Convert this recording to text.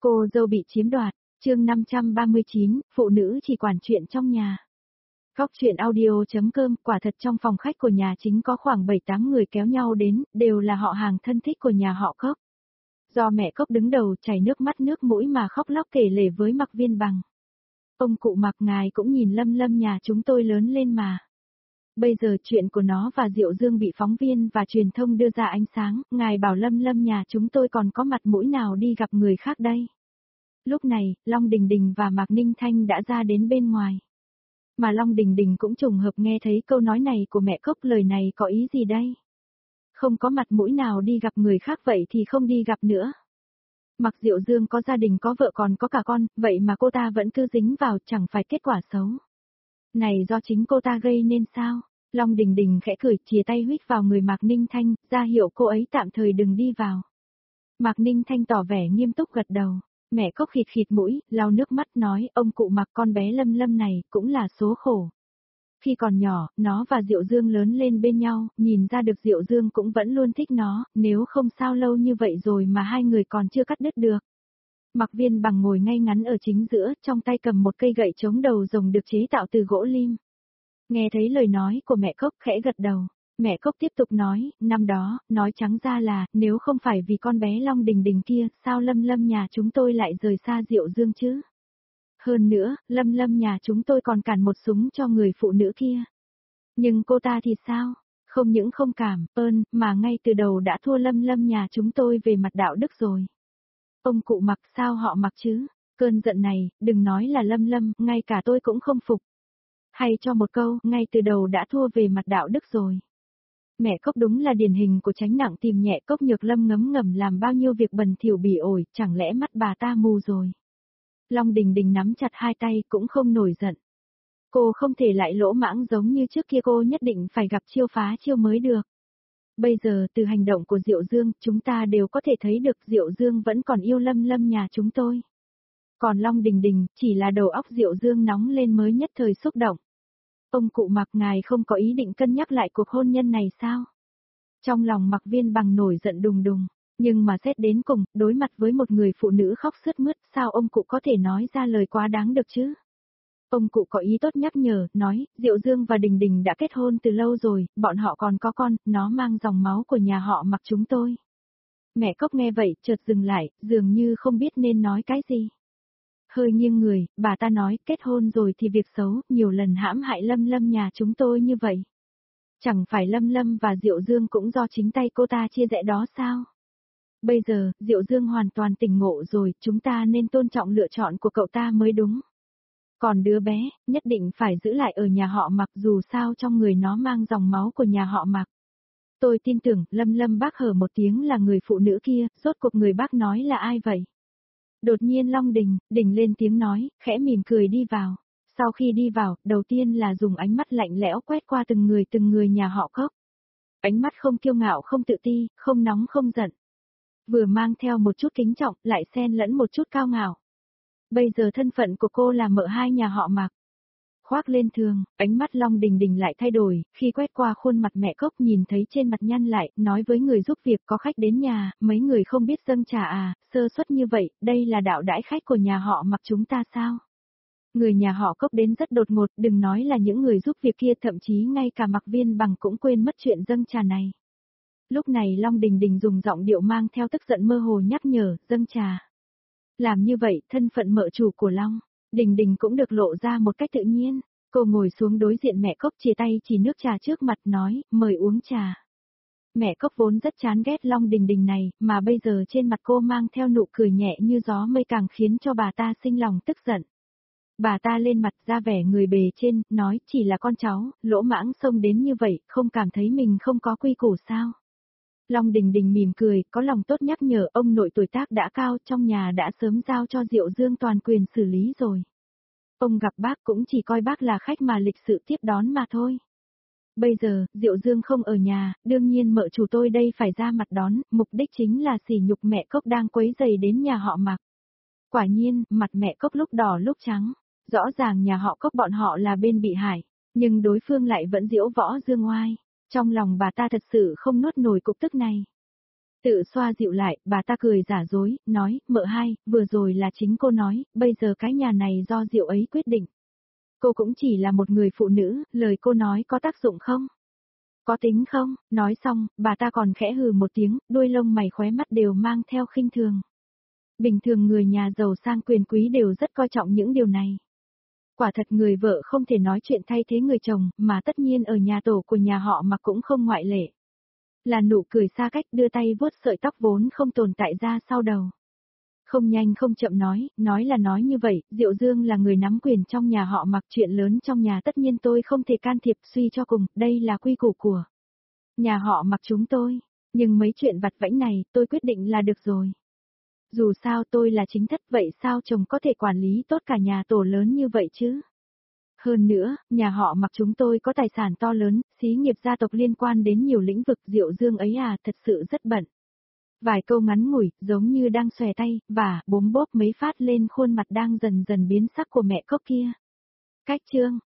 Cô dâu bị chiếm đoạt, chương 539, phụ nữ chỉ quản chuyện trong nhà. Góc chuyện audio.com, quả thật trong phòng khách của nhà chính có khoảng 7-8 người kéo nhau đến, đều là họ hàng thân thích của nhà họ Cốc. Do mẹ Cốc đứng đầu chảy nước mắt nước mũi mà khóc lóc kể lể với Mạc Viên Bằng. Ông cụ Mạc, ngài cũng nhìn Lâm Lâm nhà chúng tôi lớn lên mà. Bây giờ chuyện của nó và Diệu Dương bị phóng viên và truyền thông đưa ra ánh sáng, ngài bảo Lâm Lâm nhà chúng tôi còn có mặt mũi nào đi gặp người khác đây. Lúc này, Long Đình Đình và Mạc Ninh Thanh đã ra đến bên ngoài. Mà Long Đình Đình cũng trùng hợp nghe thấy câu nói này của mẹ Cốc, lời này có ý gì đây? Không có mặt mũi nào đi gặp người khác vậy thì không đi gặp nữa. Mặc Diệu Dương có gia đình có vợ còn có cả con, vậy mà cô ta vẫn cứ dính vào, chẳng phải kết quả xấu. Này do chính cô ta gây nên sao? Long Đình Đình khẽ cười, chìa tay huýt vào người Mạc Ninh Thanh, ra hiệu cô ấy tạm thời đừng đi vào. Mạc Ninh Thanh tỏ vẻ nghiêm túc gật đầu. Mẹ Cốc khịt khịt mũi, lau nước mắt nói, ông cụ Mạc, con bé Lâm Lâm này cũng là số khổ. Khi còn nhỏ, nó và Diệu Dương lớn lên bên nhau, nhìn ra được Diệu Dương cũng vẫn luôn thích nó, nếu không sao lâu như vậy rồi mà hai người còn chưa cắt đứt được. Mạc Viên Bằng ngồi ngay ngắn ở chính giữa, trong tay cầm một cây gậy chống đầu rồng được chế tạo từ gỗ lim. Nghe thấy lời nói của mẹ Cốc khẽ gật đầu. Mẹ Cốc tiếp tục nói, năm đó, nói trắng ra là, nếu không phải vì con bé Long Đình Đình kia, sao Lâm Lâm nhà chúng tôi lại rời xa Diệu Dương chứ? Hơn nữa, Lâm Lâm nhà chúng tôi còn cản một súng cho người phụ nữ kia. Nhưng cô ta thì sao? Không những không cảm ơn, mà ngay từ đầu đã thua Lâm Lâm nhà chúng tôi về mặt đạo đức rồi. Ông cụ Mặc, sao họ Mặc chứ? Cơn giận này, đừng nói là Lâm Lâm, ngay cả tôi cũng không phục. Hay cho một câu, ngay từ đầu đã thua về mặt đạo đức rồi. Mẹ Cốc đúng là điển hình của tránh nặng tìm nhẹ. Cốc Nhược Lâm ngấm ngầm làm bao nhiêu việc bẩn thỉu bỉ ổi, chẳng lẽ mắt bà ta mù rồi. Long Đình Đình nắm chặt hai tay cũng không nổi giận. Cô không thể lại lỗ mãng giống như trước kia, cô nhất định phải gặp chiêu phá chiêu mới được. Bây giờ từ hành động của Diệu Dương, chúng ta đều có thể thấy được Diệu Dương vẫn còn yêu Lâm Lâm nhà chúng tôi. Còn Long Đình Đình, chỉ là đầu óc Diệu Dương nóng lên mới nhất thời xúc động. Ông cụ Mạc, ngài không có ý định cân nhắc lại cuộc hôn nhân này sao? Trong lòng Mạc Viên Bằng nổi giận đùng đùng, nhưng mà xét đến cùng, đối mặt với một người phụ nữ khóc sướt mướt, sao ông cụ có thể nói ra lời quá đáng được chứ? Ông cụ có ý tốt nhắc nhở, nói, Diệu Dương và Đình Đình đã kết hôn từ lâu rồi, bọn họ còn có con, nó mang dòng máu của nhà họ Mạc chúng tôi. Mẹ Cốc nghe vậy, chợt dừng lại, dường như không biết nên nói cái gì. Hơi nghiêng người, bà ta nói, kết hôn rồi thì việc xấu, nhiều lần hãm hại Lâm Lâm nhà chúng tôi như vậy. Chẳng phải Lâm Lâm và Diệu Dương cũng do chính tay cô ta chia rẽ đó sao? Bây giờ, Diệu Dương hoàn toàn tỉnh ngộ rồi, chúng ta nên tôn trọng lựa chọn của cậu ta mới đúng. Còn đứa bé, nhất định phải giữ lại ở nhà họ Mạc, dù sao trong người nó mang dòng máu của nhà họ Mạc. Tôi tin tưởng, Lâm Lâm bác hở một tiếng là người phụ nữ kia, rốt cuộc người bác nói là ai vậy? Đột nhiên Long Đình lên tiếng nói, khẽ mỉm cười đi vào. Sau khi đi vào, đầu tiên là dùng ánh mắt lạnh lẽo quét qua từng người nhà họ Cốc. Ánh mắt không kiêu ngạo không tự ti, không nóng không giận. Vừa mang theo một chút kính trọng, lại xen lẫn một chút cao ngạo. Bây giờ thân phận của cô là mợ hai nhà họ Mạc. Khoác lên thường, ánh mắt Long Đình lại thay đổi, khi quét qua khuôn mặt mẹ Cốc nhìn thấy trên mặt nhăn lại, nói với người giúp việc có khách đến nhà, mấy người không biết dâng trà à, sơ suất như vậy, đây là đạo đãi khách của nhà họ Mạc chúng ta sao? Người nhà họ Cốc đến rất đột ngột, đừng nói là những người giúp việc kia, thậm chí ngay cả Mạc Viên Bằng cũng quên mất chuyện dâng trà này. Lúc này Long Đình dùng giọng điệu mang theo tức giận mơ hồ nhắc nhở, dâng trà. Làm như vậy, thân phận mợ chủ của Long Đình cũng được lộ ra một cách tự nhiên. Cô ngồi xuống đối diện mẹ Cốc, chia tay chỉ nước trà trước mặt nói, mời uống trà. Mẹ Cốc vốn rất chán ghét Long Đình này, mà bây giờ trên mặt cô mang theo nụ cười nhẹ như gió mây càng khiến cho bà ta sinh lòng tức giận. Bà ta lên mặt ra vẻ người bề trên, nói chỉ là con cháu, lỗ mãng xông đến như vậy, không cảm thấy mình không có quy củ sao? Long Đình mỉm cười, có lòng tốt nhắc nhở, ông nội tuổi tác đã cao, trong nhà đã sớm giao cho Diệu Dương toàn quyền xử lý rồi. Ông gặp bác cũng chỉ coi bác là khách mà lịch sự tiếp đón mà thôi. Bây giờ, Diệu Dương không ở nhà, đương nhiên mợ chủ tôi đây phải ra mặt đón, mục đích chính là sỉ nhục mẹ Cốc đang quấy rầy đến nhà họ Mạc. Quả nhiên, mặt mẹ Cốc lúc đỏ lúc trắng, rõ ràng nhà họ Cốc bọn họ là bên bị hại, nhưng đối phương lại vẫn diễu võ dương oai. Trong lòng bà ta thật sự không nuốt nổi cục tức này. Tự xoa dịu lại, bà ta cười giả dối, nói, mợ hai, vừa rồi là chính cô nói, bây giờ cái nhà này do Diệu ấy quyết định. Cô cũng chỉ là một người phụ nữ, lời cô nói có tác dụng không? Có tính không? Nói xong, bà ta còn khẽ hừ một tiếng, đuôi lông mày khóe mắt đều mang theo khinh thường. Bình thường người nhà giàu sang quyền quý đều rất coi trọng những điều này. Quả thật người vợ không thể nói chuyện thay thế người chồng, mà tất nhiên ở nhà tổ của nhà họ Mặc cũng không ngoại lệ. Là nụ cười xa cách đưa tay vuốt sợi tóc vốn không tồn tại ra sau đầu. Không nhanh không chậm nói là nói như vậy, Diệu Dương là người nắm quyền trong nhà họ Mặc, chuyện lớn trong nhà tất nhiên tôi không thể can thiệp, suy cho cùng, đây là quy củ của nhà họ Mặc chúng tôi, nhưng mấy chuyện vặt vãnh này tôi quyết định là được rồi. Dù sao tôi là chính thất, vậy sao chồng có thể quản lý tốt cả nhà tổ lớn như vậy chứ? Hơn nữa, nhà họ Mặc chúng tôi có tài sản to lớn, xí nghiệp gia tộc liên quan đến nhiều lĩnh vực, Diệu Dương ấy thật sự rất bận. Vài câu ngắn ngủi, giống như đang xòe tay, và bốm bốp mấy phát lên khuôn mặt đang dần dần biến sắc của mẹ cốc kia. Cách chương